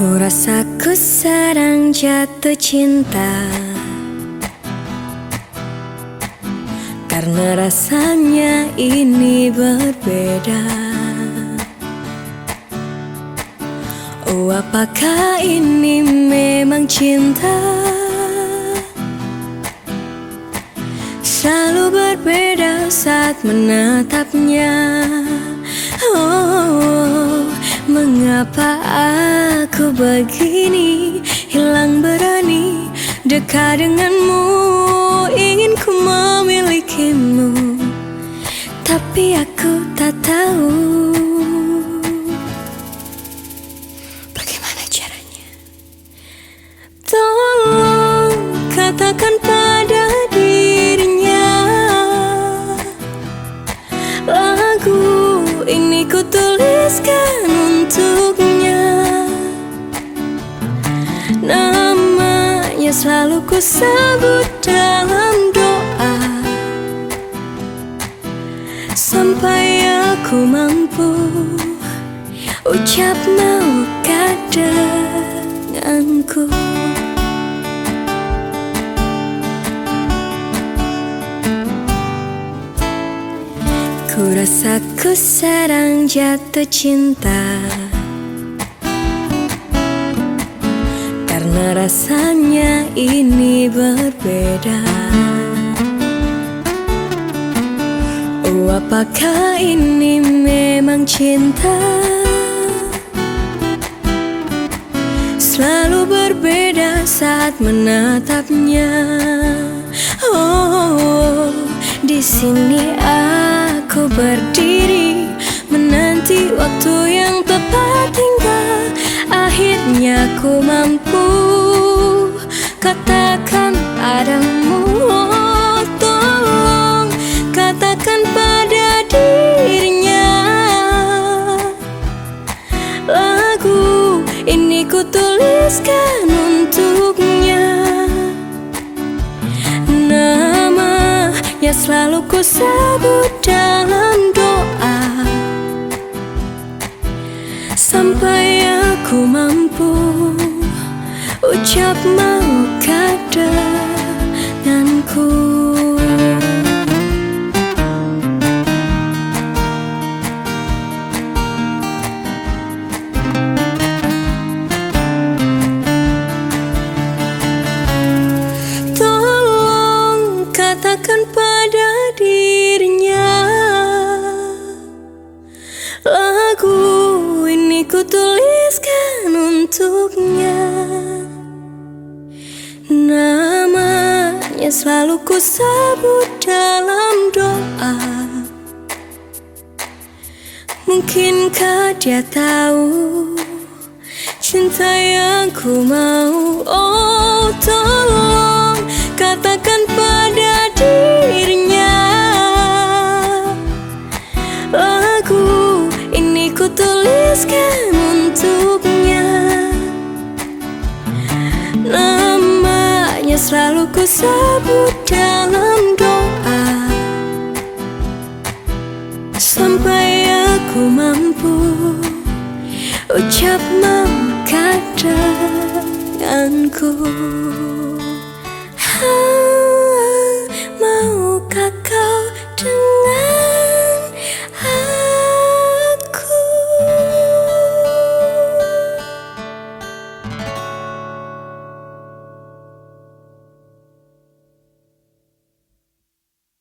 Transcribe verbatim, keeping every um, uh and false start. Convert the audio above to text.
Ku rasa ku sedang jatuh cinta, karena rasanya ini berbeda. Oh, apakah ini memang cinta? Selalu berbeda saat menatapnya. Oh, mengapa aku begini, hilang berani dekat denganmu? Ingin ku memilikimu, tapi aku tak tahu bagaimana caranya. Tolong katakan pada dirinya, lagu ini ku tuliskan untuknya. Namanya selalu ku sebut dalam doa, sampai aku mampu ucap maukah denganku. Ku rasa ku sedang jatuh cinta, karena rasanya ini berbeda. Oh, apakah ini memang cinta? Selalu berbeda saat menatapnya. Oh, di sini aku berdiri menanti waktu yang tepat hingga akhirnya ku mampu katakan padamu. Oh, tolong katakan pada dirinya, lagu ini ku tuliskan untuknya. Namanya selalu ku sebut dalam doa, sampai aku mampu ucap maukah denganku. Tolong katakan pada dirinya, lagu ini ku tuliskan untuknya. Namanya selalu ku sebut dalam doa, mungkinkah dia tahu cinta yang ku mau? Oh, tolong katakan pada dirinya, lagu ini ku tuliskan untuknya. Namanya selalu ku sebut dalam doa, sampai aku mampu ucap maukah denganku.